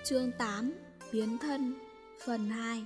Chương 8 Biến thân Phần 2.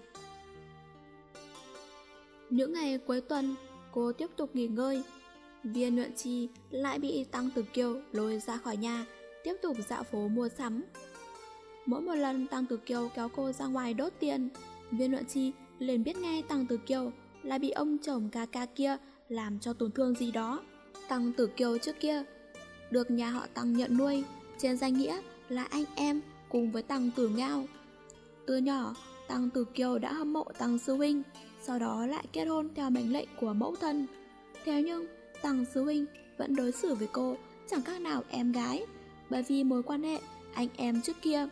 Những ngày cuối tuần, cô tiếp tục nghỉ ngơi. Viên Nhuận Chi lại bị Tăng Tử Kiều lôi ra khỏi nhà, tiếp tục dạo phố mua sắm. Mỗi một lần Tăng Tử Kiều kéo cô ra ngoài đốt tiền, Viên Nhuận Chi liền biết ngay Tăng Tử Kiều là bị ông chồng ca kia làm cho tổn thương gì đó. Tăng Tử Kiều trước kia được nhà họ Tăng nhận nuôi, trên danh nghĩa là anh em cùng với Tăng Tử Ngao. Từ nhỏ, Tăng Tử Kiều đã hâm mộ Tăng sư huynh, sau đó lại kết hôn theo mệnh lệnh của mẫu thân. Thế nhưng Tăng sư huynh vẫn đối xử với cô chẳng khác nào em gái, bởi vì mối quan hệ anh em trước kia.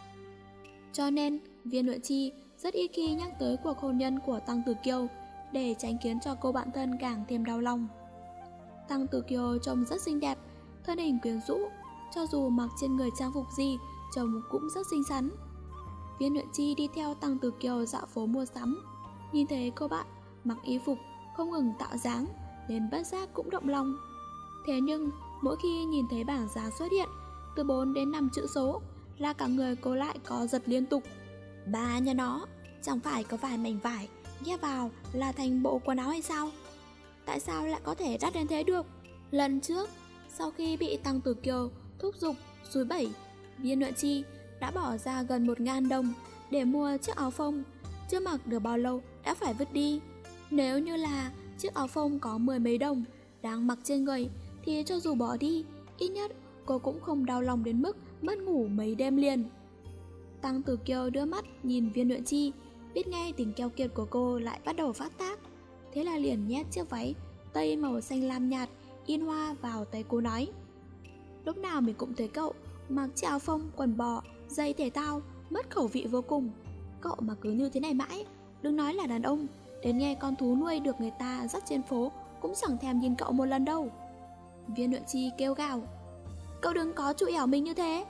Cho nên Viên Nhuận Chi rất ít khi nhắc tới cuộc hôn nhân của Tăng Tử Kiều, để tránh khiến cho cô bạn thân càng thêm đau lòng. Tăng Tử Kiều trông rất xinh đẹp, thân hình quyến rũ, cho dù mặc trên người trang phục gì trông cũng rất xinh xắn. Viên Nhuận Chi đi theo Tăng Tử Kiều dạo phố mua sắm, nhìn thấy cô bạn mặc y phục không ngừng tạo dáng nên bất giác cũng động lòng. Thế nhưng mỗi khi nhìn thấy bảng giá xuất hiện từ 4 đến 5 chữ số là cả người cô lại có giật liên tục. Ba nhà nó, chẳng phải có vài mảnh vải ghép vào là thành bộ quần áo hay sao? Tại sao lại có thể đắt đến thế được? Lần trước, sau khi bị Tăng Tử Kiều thúc giục xúi bẩy, Viên Nhuận Chi đã bỏ ra gần 1.000 đồng để mua chiếc áo phông, chưa mặc được bao lâu đã phải vứt đi. Nếu như là chiếc áo phông có 10 mấy đồng đang mặc trên người thì cho dù bỏ đi, ít nhất cô cũng không đau lòng đến mức mất ngủ mấy đêm liền. Tăng Tử Kiều đưa mắt nhìn Viên Nhuận Chi, biết ngay tình keo kiệt của cô lại bắt đầu phát tác, thế là liền nhét chiếc váy tây màu xanh lam nhạt in hoa vào tay cô, nói: lúc nào mình cũng thấy cậu mặc chiếc áo phông, quần bò, giày thể thao, mất khẩu vị vô cùng. Cậu mà cứ như thế này mãi, đừng nói là đàn ông, đến nghe con thú nuôi được người ta dắt trên phố cũng chẳng thèm nhìn cậu một lần đâu. Viên Nhuận Chi kêu gào: cậu đừng có chụi ẻo mình như thế.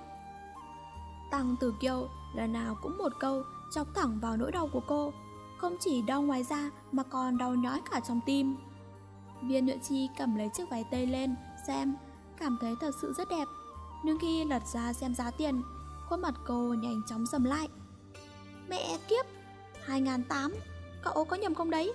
Tăng Tử Kiều lần nào cũng một câu chọc thẳng vào nỗi đau của cô, không chỉ đau ngoài da mà còn đau nhói cả trong tim. Viên Nhuận Chi cầm lấy chiếc váy tây lên xem, cảm thấy thật sự rất đẹp, nhưng khi lật ra xem giá tiền, khuôn mặt cô nhanh chóng sầm lại. Mẹ kiếp, 2.800, cậu có nhầm không đấy?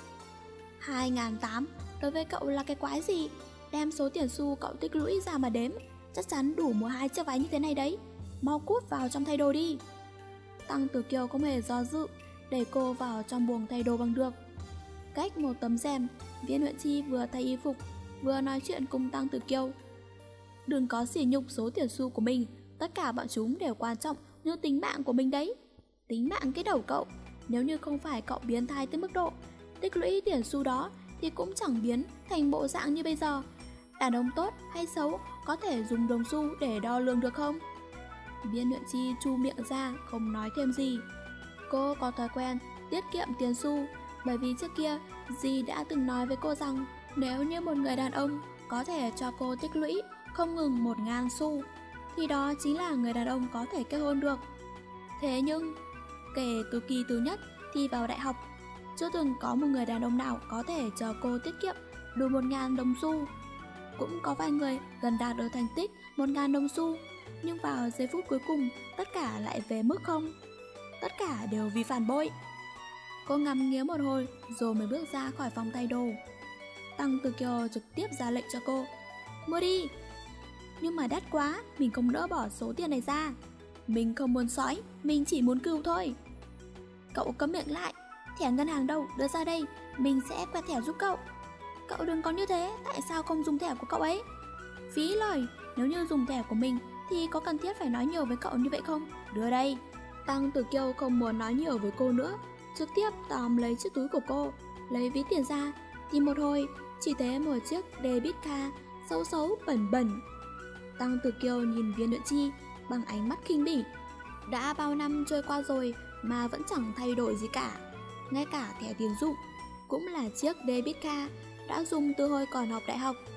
2.800 đối với cậu là cái quái gì? Đem số tiền xu cậu tích lũy ra mà đếm, chắc chắn đủ mua 2 chiếc váy như thế này đấy. Mau cút vào trong thay đồ đi. Tăng Tử Kiều không hề do dự, để cô vào trong buồng thay đồ bằng được. Cách một tấm rèm, Viên Nhuận Chi vừa thay y phục vừa nói chuyện cùng Tăng Tử Kiều. Đừng có sỉ nhục số tiền xu của mình, tất cả bọn chúng đều quan trọng như tính mạng của mình đấy. Tính mạng cái đầu cậu, nếu như không phải cậu biến thái tới mức độ tích lũy tiền xu đó thì cũng chẳng biến thành bộ dạng như bây giờ. Đàn ông tốt hay xấu có thể dùng đồng xu để đo lường được không? Viên Nhuận Chi chu miệng ra không nói thêm gì. Cô có thói quen tiết kiệm tiền xu, bởi vì trước kia dì đã từng nói với cô rằng nếu như một người đàn ông có thể cho cô tích lũy không ngừng 1.000 xu thì đó chính là người đàn ông có thể kết hôn được. Thế nhưng kể từ kỳ thứ nhất thi vào đại học, chưa từng có một người đàn ông nào có thể cho cô tiết kiệm đủ 1.000 đồng xu. Cũng có vài người gần đạt được thành tích 1.000 đồng xu, nhưng vào giây phút cuối cùng tất cả lại về mức không. Tất cả đều vì phản bội. Cô ngắm nghía một hồi rồi mới bước ra khỏi phòng thay đồ. Tăng Tử Kiều trực tiếp ra lệnh cho cô: mua đi. Nhưng mà đắt quá, mình không đỡ bỏ số tiền này ra. Mình không muốn sói, mình chỉ muốn cừu thôi. Cậu cấm miệng lại. Thẻ ngân hàng đâu, đưa ra đây, mình sẽ quẹt thẻ giúp cậu. Cậu đừng có như thế, tại sao không dùng thẻ của cậu ấy? Phí lời, nếu như dùng thẻ của mình thì có cần thiết phải nói nhiều với cậu như vậy không? Đưa đây. Tăng Tử Kiều không muốn nói nhiều với cô nữa, trực tiếp tóm lấy chiếc túi của cô, lấy ví tiền ra, tìm một hồi chỉ thấy một chiếc debit card xấu xấu bẩn bẩn. Tăng Tử Kiều nhìn Viên Nhuận Chi bằng ánh mắt khinh bỉ. Đã bao năm trôi qua rồi mà vẫn chẳng thay đổi gì cả. Ngay cả thẻ tín dụng cũng là chiếc debit card đã dùng từ hồi còn học đại học.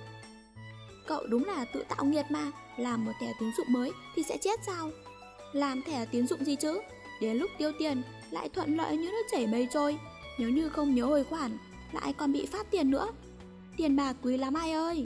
Cậu đúng là tự tạo nghiệt mà, làm một thẻ tín dụng mới thì sẽ chết sao? Làm thẻ tín dụng gì chứ? Đến lúc tiêu tiền lại thuận lợi như nước chảy mây trôi, nếu như không nhớ hồi khoản lại còn bị phát tiền nữa. Tiền bạc quý lắm ai ơi.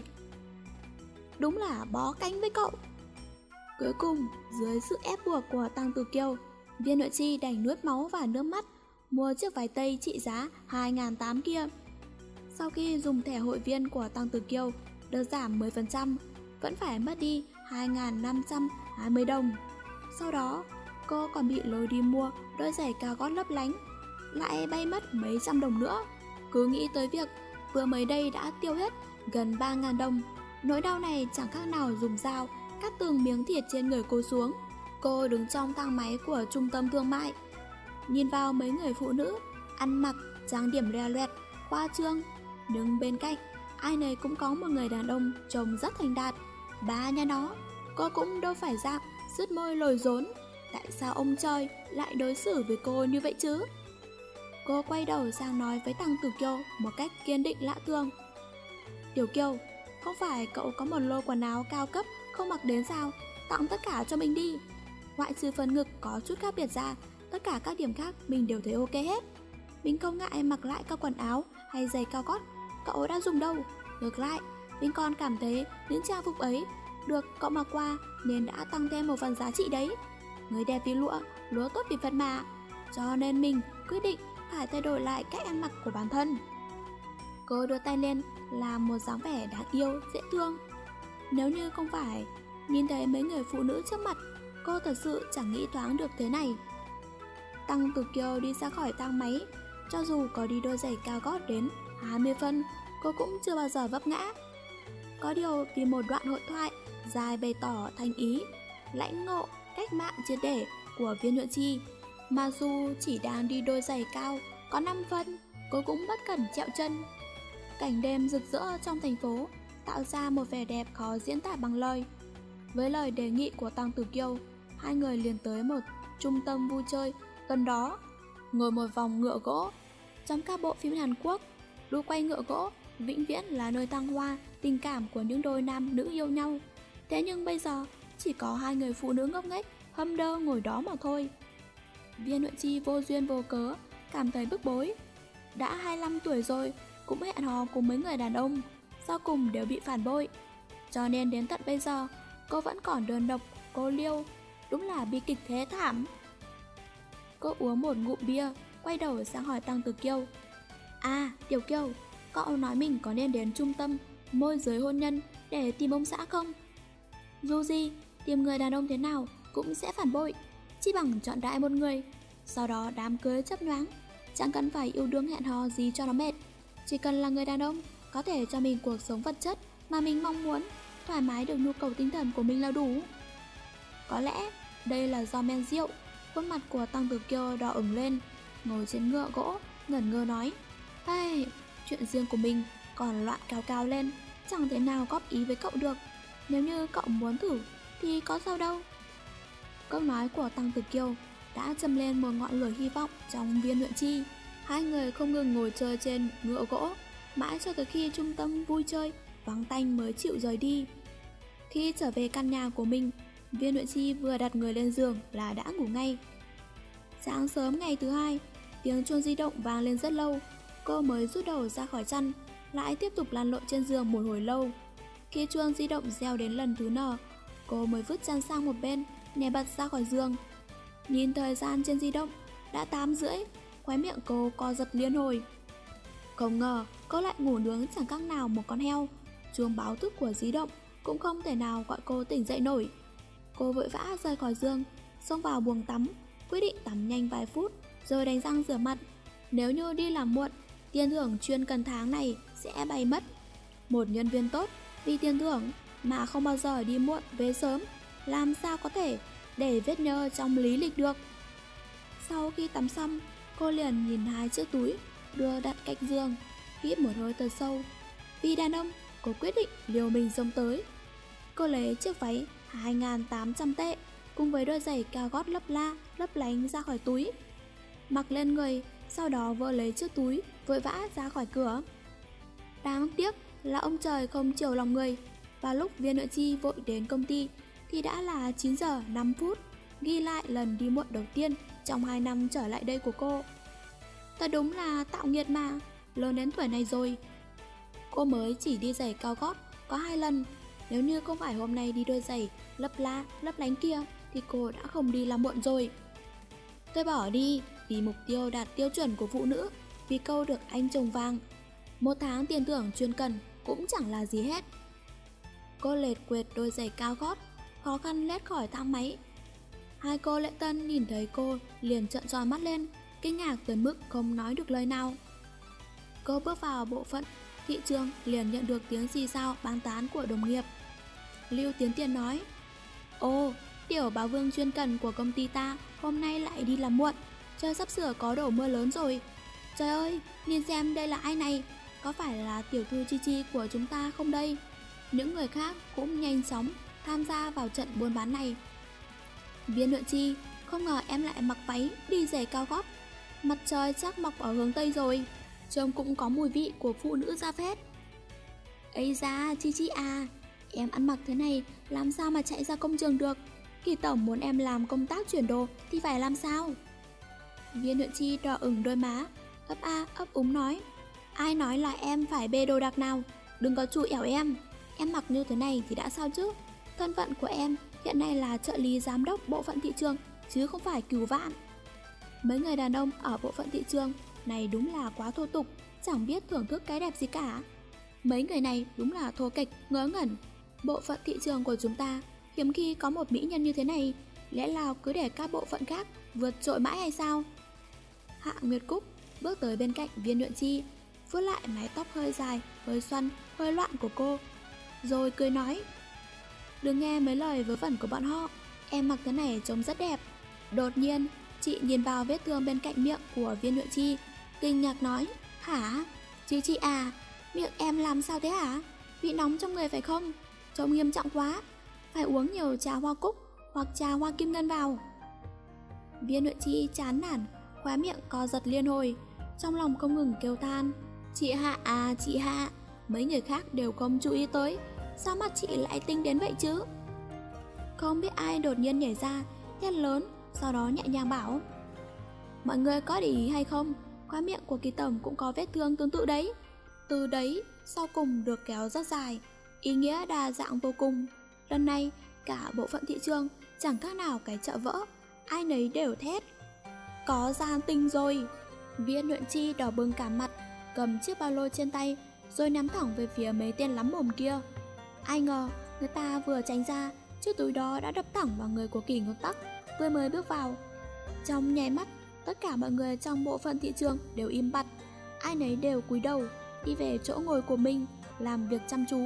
Đúng là bó cánh với cậu. Cuối cùng dưới sự ép buộc của Tăng Tử Kiều, Viên Nội Chi đành nuốt máu và nước mắt mua chiếc váy tây trị giá 2.800 kia. Sau khi dùng thẻ hội viên của Tăng Tử Kiều được giảm 10%, vẫn phải mất đi 2.520 đồng. Sau đó, cô còn bị lôi đi mua đôi giày cao gót lấp lánh, lại bay mất mấy trăm đồng nữa. Cứ nghĩ tới việc vừa mới đây đã tiêu hết gần 3.000 đồng, nỗi đau này chẳng khác nào dùng dao cắt từng miếng thịt trên người cô xuống. Cô đứng trong thang máy của trung tâm thương mại, nhìn vào mấy người phụ nữ ăn mặc trang điểm loè loẹt, khoa trương, nhưng bên cạnh ai nấy cũng có một người đàn ông trông rất thành đạt. Ba nhà nó, cô cũng đâu phải dạng sứt môi lồi rốn. Tại sao ông trời lại đối xử với cô như vậy chứ? Cô quay đầu sang nói với Tăng Tử Kiều một cách kiên định lạ thường. Tiểu Kiều, không phải cậu có một lô quần áo cao cấp không mặc đến sao? Tặng tất cả cho mình đi. Ngoại trừ phần ngực có chút khác biệt ra, tất cả các điểm khác mình đều thấy ok hết. Mình không ngại mặc lại các quần áo hay giày cao gót cậu đã dùng đâu. Ngược lại, mình còn cảm thấy những trang phục ấy được cậu mặc qua nên đã tăng thêm một phần giá trị đấy. Người đẹp vì lụa, lúa tốt vì phật mà. Cho nên mình quyết định phải thay đổi lại cách ăn mặc của bản thân. Cô đưa tay lên làm một dáng vẻ đáng yêu, dễ thương. Nếu như không phải nhìn thấy mấy người phụ nữ trước mặt, cô thật sự chẳng nghĩ thoáng được thế này. Tăng Tử Kiều đi ra khỏi thang máy. Cho dù có đi đôi giày cao gót đến 20 phân, cô cũng chưa bao giờ vấp ngã. Có điều vì một đoạn hội thoại dài bày tỏ thành ý, lãnh ngộ, cách mạng triệt để của Viên Nhuận Chi, mà dù chỉ đang đi đôi giày cao có 5 phân, cô cũng bất cẩn trẹo chân. Cảnh đêm rực rỡ trong thành phố tạo ra một vẻ đẹp khó diễn tả bằng lời. Với lời đề nghị của Tăng Tử Kiều, hai người liền tới một trung tâm vui chơi gần đó, ngồi một vòng ngựa gỗ. Trong các bộ phim Hàn Quốc, đu quay ngựa gỗ vĩnh viễn là nơi thăng hoa tình cảm của những đôi nam nữ yêu nhau. Thế nhưng bây giờ chỉ có hai người phụ nữ ngốc nghếch hâm đơ ngồi đó mà thôi. Viên Nhuận Chi vô duyên vô cớ cảm thấy bức bối. Đã 25 tuổi rồi cũng hẹn hò cùng mấy người đàn ông, sau cùng đều bị phản bội. Cho nên đến tận bây giờ cô vẫn còn đơn độc cô liêu. Đúng là bi kịch thế thảm. Cô uống một ngụm bia, quay đầu sang hỏi Tăng Tử Kiều. À, Tiểu Kiều, cậu nói mình có nên đến trung tâm môi giới hôn nhân để tìm ông xã không? Dù gì, tìm người đàn ông thế nào cũng sẽ phản bội, chỉ bằng chọn đại một người, sau đó đám cưới chấp nhoáng. Chẳng cần phải yêu đương hẹn hò gì cho nó mệt. Chỉ cần là người đàn ông có thể cho mình cuộc sống vật chất mà mình mong muốn, thoải mái được nhu cầu tinh thần của mình là đủ. Có lẽ đây là do men rượu. Khuôn mặt của Tăng Tử Kiều đỏ ửng lên, ngồi trên ngựa gỗ ngẩn ngơ nói: Hey, chuyện riêng của mình còn loạn cao cao lên, chẳng thể nào góp ý với cậu được. Nếu như cậu muốn thử thì có sao đâu. Câu nói của Tăng Tử Kiều đã châm lên một ngọn lửa hy vọng trong Viên Nhuận Chi. Hai người không ngừng ngồi chơi trên ngựa gỗ, mãi cho tới khi trung tâm vui chơi vắng tanh mới chịu rời đi. Khi trở về căn nhà của mình, Viên Nhuận Chi vừa đặt người lên giường là đã ngủ ngay. Sáng sớm ngày thứ hai, tiếng chuông di động vang lên rất lâu. Cô mới rút đầu ra khỏi chăn, lại tiếp tục lăn lộn trên giường một hồi lâu. Khi chuông di động reo đến lần thứ N, cô mới vứt chăn sang một bên, nhảy bật ra khỏi giường. Nhìn thời gian trên di động đã 8:30, khóe miệng cô co giật liên hồi. Không ngờ cô lại ngủ nướng chẳng khác nào một con heo. Chuông báo thức của di động cũng không thể nào gọi cô tỉnh dậy nổi. Cô vội vã rời khỏi giường, xông vào buồng tắm, quyết định tắm nhanh vài phút rồi đánh răng rửa mặt. Nếu như đi làm muộn, tiền thưởng chuyên cần tháng này sẽ bay mất. Một nhân viên tốt vì tiền thưởng mà không bao giờ đi muộn về sớm, làm sao có thể để vết nhơ trong lý lịch được. Sau khi tắm xong, cô liền nhìn hai chiếc túi đưa đặt cạnh giường, hít một hơi thật sâu. Vì đàn ông, cô quyết định liều mình xông tới. Cô lấy chiếc váy 2.800 tệ cùng với đôi giày cao gót lấp la, lấp lánh ra khỏi túi, mặc lên người, sau đó vơ lấy chiếc túi, vội vã ra khỏi cửa. Đáng tiếc là ông trời không chiều lòng người. Và lúc Viên Nhuận Chi vội đến công ty thì đã là 9 giờ 5 phút, ghi lại lần đi muộn đầu tiên trong 2 năm trở lại đây của cô. Thật đúng là tạo nghiệt mà, lớn đến tuổi này rồi. Cô mới chỉ đi giày cao gót có 2 lần. Nếu như không phải hôm nay đi đôi giày lấp la, lấp lánh kia thì cô đã không đi làm muộn rồi. Tôi bỏ đi vì mục tiêu đạt tiêu chuẩn của phụ nữ, vì câu được anh chồng vàng. 1 tháng tiền thưởng chuyên cần cũng chẳng là gì hết. Cô lệt quệt đôi giày cao gót, khó khăn lết khỏi thang máy. Hai cô lễ tân nhìn thấy cô liền trợn tròn mắt lên, kinh ngạc tới mức không nói được lời nào. Cô bước vào bộ phận thị trường liền nhận được tiếng xì xào bàn tán của đồng nghiệp. Lưu Tiến Tiền nói: Ồ, tiểu báo vương chuyên cần của công ty ta hôm nay lại đi làm muộn, trời sắp sửa có đổ mưa lớn rồi. Trời ơi, nhìn xem đây là ai này, có phải là tiểu thư Chi Chi của chúng ta không đây? Những người khác cũng nhanh chóng tham gia vào trận buôn bán này. Viên Nhuận Chi, không ngờ em lại mặc váy đi giày cao gót. Mặt trời chắc mọc ở hướng Tây rồi, trông cũng có mùi vị của phụ nữ ra phết. Ây da, Chi Chi à, em ăn mặc thế này làm sao mà chạy ra công trường được? Kỳ tổng muốn em làm công tác chuyển đồ thì phải làm sao? Viên Nhuận Chi đỏ ửng đôi má, ấp a ấp úng nói: Ai nói là em phải bê đồ đạc nào? Đừng có chủ ẻo em mặc như thế này thì đã sao chứ? Thân phận của em hiện nay là trợ lý giám đốc bộ phận thị trường, chứ không phải cửu vạn. Mấy người đàn ông ở bộ phận thị trường này đúng là quá thô tục, chẳng biết thưởng thức cái đẹp gì cả. Mấy người này đúng là thô kệch, ngớ ngẩn. Bộ phận thị trường của chúng ta hiếm khi có một mỹ nhân như thế này, lẽ nào cứ để các bộ phận khác vượt trội mãi hay sao? Hạ Nguyệt Cúc bước tới bên cạnh Viên Nhuận Chi, vuốt lại mái tóc hơi dài, hơi xoăn, hơi loạn của cô, rồi cười nói: Đừng nghe mấy lời vớ vẩn của bọn họ, em mặc thế này trông rất đẹp. Đột nhiên, chị nhìn vào vết thương bên cạnh miệng của Viên Nhuận Chi, kinh ngạc nói: Hả? Chị à, miệng em làm sao thế hả? Bị nóng trong người phải không? Trông nghiêm trọng quá, phải uống nhiều trà hoa cúc hoặc trà hoa kim ngân vào. Viên Nhuận Chi chán nản, khóe miệng co giật liên hồi, trong lòng không ngừng kêu than: Chị Hạ à, chị Hạ, mấy người khác đều không chú ý tới, sao mắt chị lại tinh đến vậy chứ? Không biết ai đột nhiên nhảy ra, thét lớn, sau đó nhẹ nhàng bảo: Mọi người có để ý hay không, khóe miệng của Kỳ tổng cũng có vết thương tương tự đấy. Từ đấy sau cùng được kéo rất dài, ý nghĩa đa dạng vô cùng. Lần này cả bộ phận thị trường chẳng khác nào cái chợ vỡ, ai nấy đều thét: Có gian tinh rồi! Viên Nhuận Chi đỏ bừng cả mặt, cầm chiếc ba lô trên tay rồi nắm thẳng về phía mấy tên lắm mồm kia. Ai ngờ người ta vừa tránh ra, chiếc túi đó đã đập thẳng vào người của Kỷ Ngôn Tắc vừa mới bước vào. Trong nháy mắt, tất cả mọi người trong bộ phận thị trường đều im bặt, ai nấy đều cúi đầu đi về chỗ ngồi của mình, làm việc chăm chú.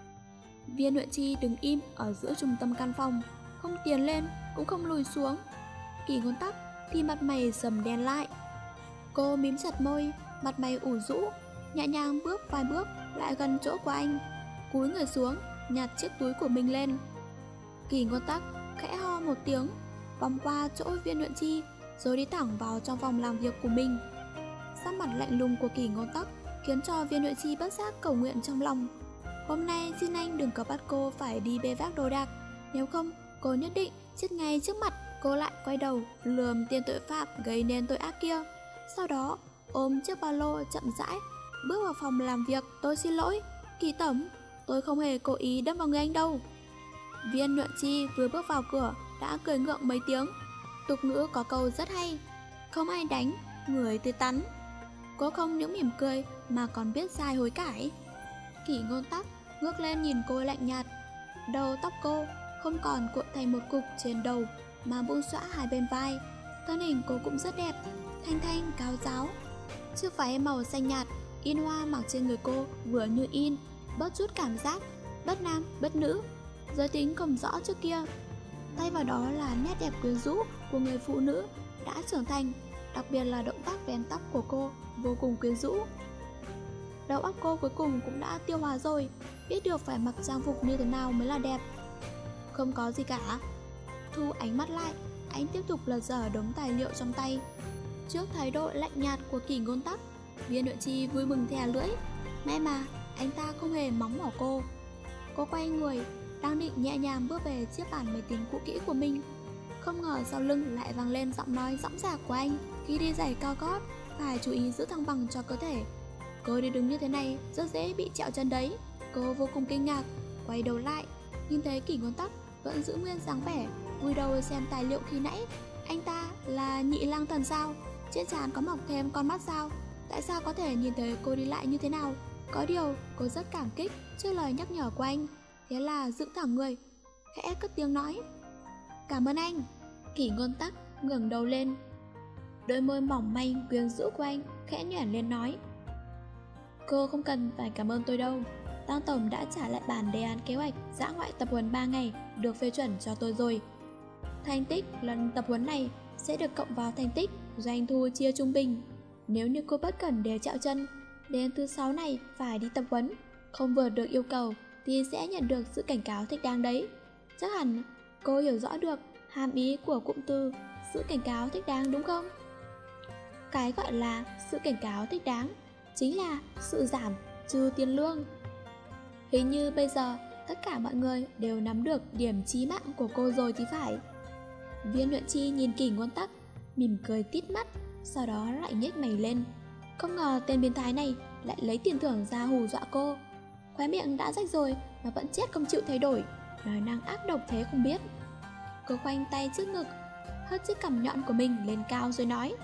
Viên Nhuận Chi đứng im ở giữa trung tâm căn phòng, không tiến lên cũng không lùi xuống. Kỷ Ngôn Tắc thì mặt mày sầm đen lại. Cô mím chặt môi, mặt mày ủ rũ, nhẹ nhàng bước vài bước lại gần chỗ của anh, cúi người xuống nhặt chiếc túi của mình lên. Kỷ Ngôn Tắc khẽ ho một tiếng, vòng qua chỗ Viên Nhuận Chi rồi đi thẳng vào trong phòng làm việc của mình. Sắc mặt lạnh lùng của Kỷ Ngôn Tắc khiến cho Viên Nhuận Chi bất giác cầu nguyện trong lòng: Hôm nay xin anh đừng có bắt cô phải đi bê vác đồ đạc, nếu không cô nhất định chết ngay trước mặt. Cô lại quay đầu lườm tên tội phạm gây nên tội ác kia, sau đó ôm chiếc ba lô chậm rãi bước vào phòng làm việc. Tôi xin lỗi, Kỳ tổng, tôi không hề cố ý đâm vào người anh đâu. Viên Nhuận Chi vừa bước vào cửa đã cười ngượng mấy tiếng. Tục ngữ có câu rất hay: không ai đánh, người tươi tắn. Cô không những mỉm cười mà còn biết sai hối cải. Kỷ Ngôn Tắc ngước lên nhìn cô lạnh nhạt. Đầu tóc cô không còn cuộn thành một cục trên đầu mà buông xõa hai bên vai. Thân hình cô cũng rất đẹp, thanh thanh cao ráo. Chiếc váy màu xanh nhạt in hoa mặc trên người cô vừa như in, bớt chút cảm giác bất nam bất nữ, giới tính không rõ trước kia. Thay vào đó là nét đẹp quyến rũ của người phụ nữ đã trưởng thành, đặc biệt là động tác vén tóc của cô vô cùng quyến rũ. Đầu óc cô cuối cùng cũng đã tiêu hóa rồi, biết được phải mặc trang phục như thế nào mới là đẹp. Không có gì cả. Thu ánh mắt lại, anh tiếp tục lật dở đống tài liệu trong tay. Trước thái độ lạnh nhạt của Kỷ Ngôn Tắc, Viên Nhuận Chi vui mừng thè lưỡi. May mà anh ta không hề mắng mỏ cô. Cô quay người, đang định nhẹ nhàng bước về chiếc bàn máy tính cũ kỹ của mình, không ngờ sau lưng lại vang lên giọng nói dõng dạc của anh: Khi đi giày cao gót, phải chú ý giữ thăng bằng cho cơ thể. Cô đi đứng như thế này rất dễ bị trẹo chân đấy. Cô vô cùng kinh ngạc, quay đầu lại, nhìn thấy Kỷ Ngôn Tắc vẫn giữ nguyên dáng vẻ vùi đầu xem tài liệu khi nãy. Anh ta là Nhị Lang Thần sao? Trên trán có mọc thêm con mắt sao? Tại sao có thể nhìn thấy cô đi lại như thế nào? Có điều cô rất cảm kích trước lời nhắc nhở của anh. Thế là dựng thẳng người, khẽ cất tiếng nói: "Cảm ơn anh." Kỷ Ngôn Tắc ngẩng đầu lên, đôi môi mỏng manh quyến rũ của anh khẽ nhoẻn lên nói: "Cô không cần phải cảm ơn tôi đâu. Tăng tổng đã trả lại bản đề án kế hoạch dã ngoại tập huấn 3 ngày được phê chuẩn cho tôi rồi. Thành tích lần tập huấn này sẽ được cộng vào thành tích doanh thu chia trung bình. Nếu như cô bất cẩn để chạo chân, đến thứ 6 này phải đi tập huấn, không vượt được yêu cầu thì sẽ nhận được sự cảnh cáo thích đáng đấy. Chắc hẳn cô hiểu rõ được hàm ý của cụm từ sự cảnh cáo thích đáng đúng không?" Cái gọi là sự cảnh cáo thích đáng chính là sự giảm trừ tiền lương. Hình như bây giờ tất cả mọi người đều nắm được điểm chí mạng của cô rồi thì phải. Viên Nhuận Chi nhìn Kỷ Ngôn Tắc, mỉm cười tít mắt, sau đó lại nhếch mày lên. Không ngờ tên biến thái này lại lấy tiền thưởng ra hù dọa cô. Khóe miệng đã rách rồi mà vẫn chết không chịu thay đổi, nói năng ác độc thế không biết. Cô khoanh tay trước ngực, hất chiếc cằm nhọn của mình lên cao rồi nói: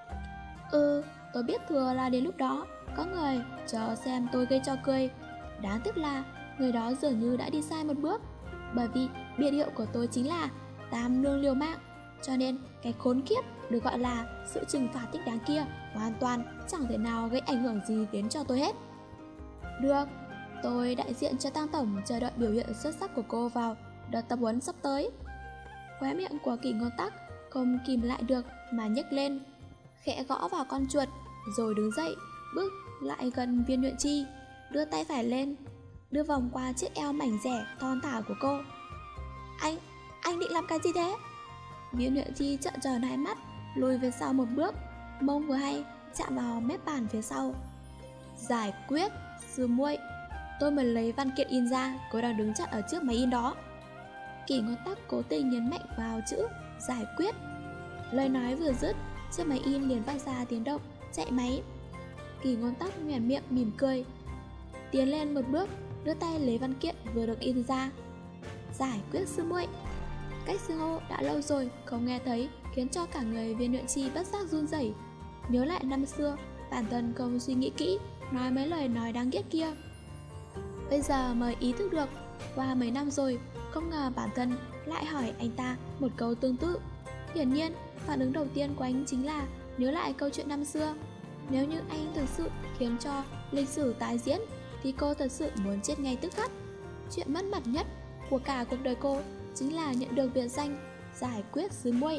Tôi biết thừa là đến lúc đó có người chờ xem tôi gây cho cười. Đáng tiếc là người đó dường như đã đi sai một bước, bởi vì biệt hiệu của tôi chính là Tam Nương liều mạng, cho nên cái khốn kiếp được gọi là sự trừng phạt thích đáng kia hoàn toàn chẳng thể nào gây ảnh hưởng gì đến cho tôi hết. Được, tôi đại diện cho Tăng tổng chờ đợi biểu hiện xuất sắc của cô vào đợt tập huấn sắp tới. Khóe miệng của Kỷ Ngôn Tắc không kìm lại được mà nhếch lên, khẽ gõ vào con chuột, rồi đứng dậy, bước lại gần Viên Nhuận Chi, đưa tay phải lên, đưa vòng qua chiếc eo mảnh dẻ thon thả của cô. Anh định làm cái gì thế? Viên Nhuận Chi trợn tròn hai mắt, lùi về sau một bước, mông vừa hay chạm vào mép bàn phía sau. Giải quyết, sư muội, tôi mới lấy văn kiện in ra, cô đang đứng chặn ở trước máy in đó. Kỷ Ngôn Tắc cố tình nhấn mạnh vào chữ giải quyết. Lời nói vừa dứt, chiếc máy in liền phát ra tiếng động chạy máy. Kỷ Ngôn Tắc nhoẻn miệng mỉm cười, tiến lên một bước, đưa tay lấy văn kiện vừa được in ra. Giải quyết sư muội. Cách xưng hô đã lâu rồi không nghe thấy khiến cho cả người Viên Nhuận Chi bất giác run rẩy. Nhớ lại năm xưa, bản thân không suy nghĩ kỹ nói mấy lời nói đáng ghét kia. Bây giờ mới ý thức được, qua mấy năm rồi, không ngờ bản thân lại hỏi anh ta một câu tương tự. Hiển nhiên, phản ứng đầu tiên của anh chính là nhớ lại câu chuyện năm xưa. Nếu như anh thực sự khiến cho lịch sử tái diễn thì cô thật sự muốn chết ngay tức khắc. Chuyện mất mặt nhất của cả cuộc đời cô chính là nhận được biệt danh giải quyết sư muội.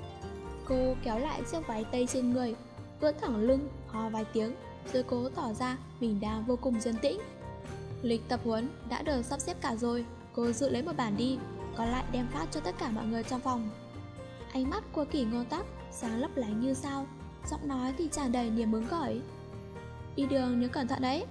Cô kéo lại chiếc váy tây trên người, vươn thẳng lưng, ho vài tiếng, rồi cố tỏ ra mình đang vô cùng trấn tĩnh. Lịch tập huấn đã được sắp xếp cả rồi, cô dự lấy một bản đi, còn lại đem phát cho tất cả mọi người trong phòng. Ánh mắt của Kỷ Ngôn Tắc sáng lấp lánh như sao, giọng nói thì tràn đầy niềm hứng khởi. Đi đường nhớ cẩn thận đấy.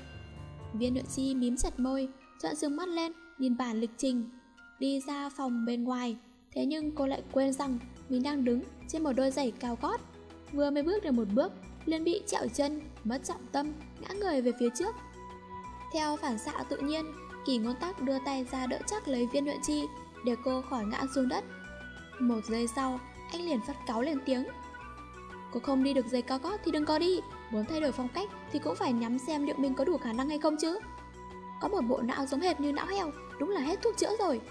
Viên Nhuận Chi mím chặt môi, trợn dương mắt lên nhìn bản lịch trình, đi ra phòng bên ngoài. Thế nhưng cô lại quên rằng mình đang đứng trên một đôi giày cao gót, vừa mới bước được một bước liền bị trẹo chân, mất trọng tâm, ngã người về phía trước. Theo phản xạ tự nhiên, Kỷ Ngôn Tắc đưa tay ra đỡ chắc lấy Viên Nhuận Chi để cô khỏi ngã xuống đất. Một giây sau, anh liền phát cáu lên tiếng: Cô không đi được giày cao gót thì đừng có đi, muốn thay đổi phong cách thì cũng phải nhắm xem liệu mình có đủ khả năng hay không chứ. Có một bộ não giống hệt như não heo, đúng là hết thuốc chữa rồi.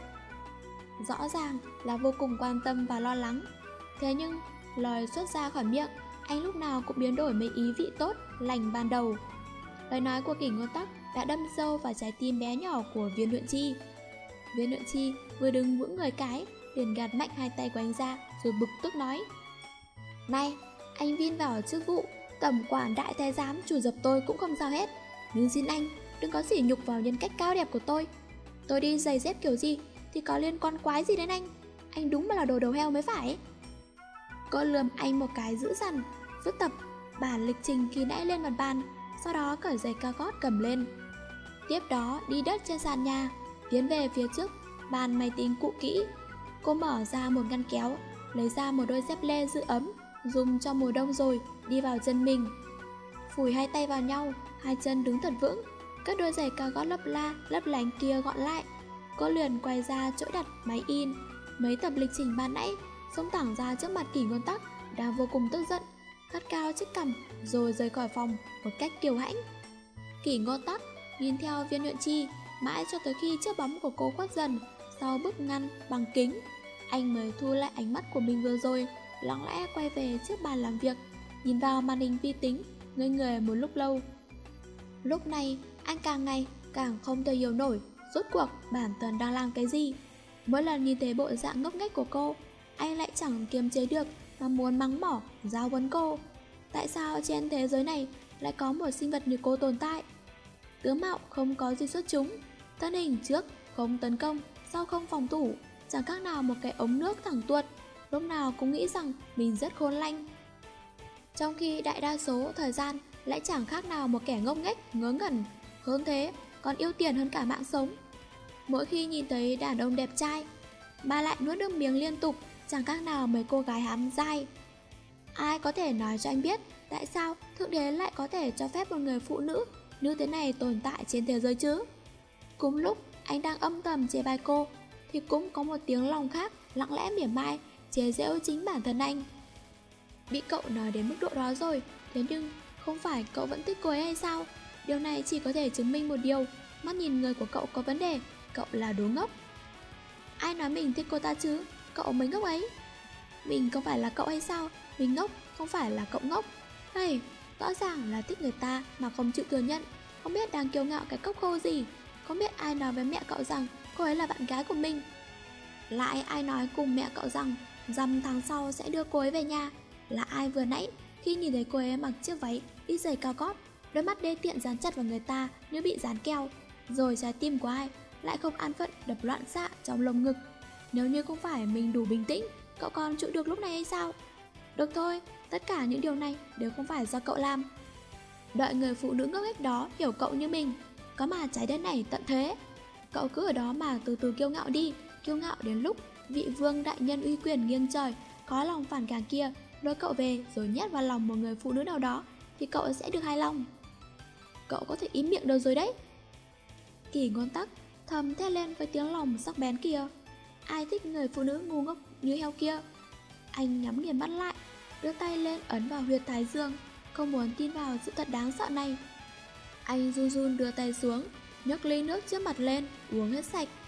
Rõ ràng là vô cùng quan tâm và lo lắng, thế nhưng lời xuất ra khỏi miệng anh lúc nào cũng biến đổi mấy ý vị tốt, lành ban đầu. Lời nói của Kỷ Ngôn Tắc đã đâm sâu vào trái tim bé nhỏ của Viên Nhuận Chi. Viên Nhuận Chi vừa đứng vững người cái, liền gạt mạnh hai tay của anh ra, rồi bực tức nói: Này, anh Viên vào chức vụ tổng quản đại thái giám chủ dập tôi cũng không sao hết, nhưng xin anh đừng có sỉ nhục vào nhân cách cao đẹp của tôi. Tôi đi giày dép kiểu gì thì có liên quan quái gì đến anh đúng mà là đồ đầu heo mới phải. Cô lườm anh một cái dữ dằn, vứt tập bản lịch trình khi nãy lên mặt bàn, sau đó cởi giày cao gót cầm lên. Tiếp đó đi đất trên sàn nhà, tiến về phía trước bàn máy tính cũ kỹ. Cô mở ra một ngăn kéo, lấy ra một đôi dép lê giữ ấm, dùng cho mùa đông rồi, đi vào chân mình. Phủi hai tay vào nhau, hai chân đứng thật vững, các đôi giày cao gót lấp la, lấp lánh kia gọn lại. Cô liền quay ra chỗ đặt máy in, mấy tập lịch trình ban nãy xông thẳng ra trước mặt Kỷ Nguyên Tắc đang vô cùng tức giận, gắt cao chiếc cằm rồi rời khỏi phòng một cách kiêu hãnh. Kỷ Ngôn Tắc nhìn theo Viên Nhuận Chi mãi cho tới khi chiếc bóng của cô khuất dần sau bức ngăn bằng kính, anh mới thu lại ánh mắt của mình vừa rồi, lặng lẽ quay về trước bàn làm việc, nhìn vào màn hình vi tính, ngây người một lúc lâu. Lúc này anh càng ngày càng không thể hiểu nổi rốt cuộc bản thân đang làm cái gì. Mỗi lần nhìn thấy bộ dạng ngốc nghếch của cô, anh lại chẳng kiềm chế được mà muốn mắng mỏ, giáo huấn cô. Tại sao trên thế giới này lại có một sinh vật như cô tồn tại? Tướng mạo không có gì xuất chúng, thân hình trước không tấn công, sau không phòng thủ, chẳng khác nào một cái ống nước thẳng tuột, lúc nào cũng nghĩ rằng mình rất khôn lanh. Trong khi đại đa số thời gian lại chẳng khác nào một kẻ ngốc nghếch, ngớ ngẩn, hơn thế còn yêu tiền hơn cả mạng sống. Mỗi khi nhìn thấy đàn ông đẹp trai mà lại nuốt nước miếng liên tục, chẳng khác nào mấy cô gái hám dai. Ai có thể nói cho anh biết tại sao Thượng Đế lại có thể cho phép một người phụ nữ như thế này tồn tại trên thế giới chứ? Cùng lúc anh đang âm thầm chê bai cô thì cũng có một tiếng lòng khác lặng lẽ mỉa mai chế giễu chính bản thân anh. Bị cậu nói đến mức độ đó rồi, thế nhưng không phải cậu vẫn thích cô ấy hay sao? Điều này chỉ có thể chứng minh một điều, mắt nhìn người của cậu có vấn đề, cậu là đố ngốc. Ai nói mình thích cô ta chứ? Cậu mới ngốc ấy. Mình không phải là cậu hay sao? Mình ngốc, không phải là cậu ngốc. Hey, rõ ràng là thích người ta mà không chịu thừa nhận, không biết đang kiêu ngạo cái cốc khô gì. Không biết ai nói với mẹ cậu rằng cô ấy là bạn gái của mình. Lại ai nói cùng mẹ cậu rằng dăm tháng sau sẽ đưa cô ấy về nhà. Là ai vừa nãy khi nhìn thấy cô ấy mặc chiếc váy ít giày cao gót, đôi mắt đê tiện dán chặt vào người ta như bị dán keo. Rồi trái tim của ai lại không an phận đập loạn xạ trong lồng ngực. Nếu như không phải mình đủ bình tĩnh, cậu còn chịu được lúc này hay sao? Được thôi, tất cả những điều này đều không phải do cậu làm. Đợi người phụ nữ ngốc nghếch đó hiểu cậu như mình, có mà trái đất này tận thế. Cậu cứ ở đó mà từ từ kiêu ngạo đi, kiêu ngạo đến lúc vị vương đại nhân uy quyền nghiêng trời có lòng phản kháng kia lôi cậu về rồi nhét vào lòng một người phụ nữ nào đó thì cậu sẽ được hài lòng. Cậu có thể im miệng được rồi đấy. Kỷ Ngôn Tắc thầm thét lên với tiếng lòng sắc bén kia. Ai thích người phụ nữ ngu ngốc như heo kia? Anh nhắm nghiền mắt lại, đưa tay lên ấn vào huyệt thái dương, không muốn tin vào sự thật đáng sợ này. Anh run run đưa tay xuống, nhấc ly nước trước mặt lên, uống hết sạch,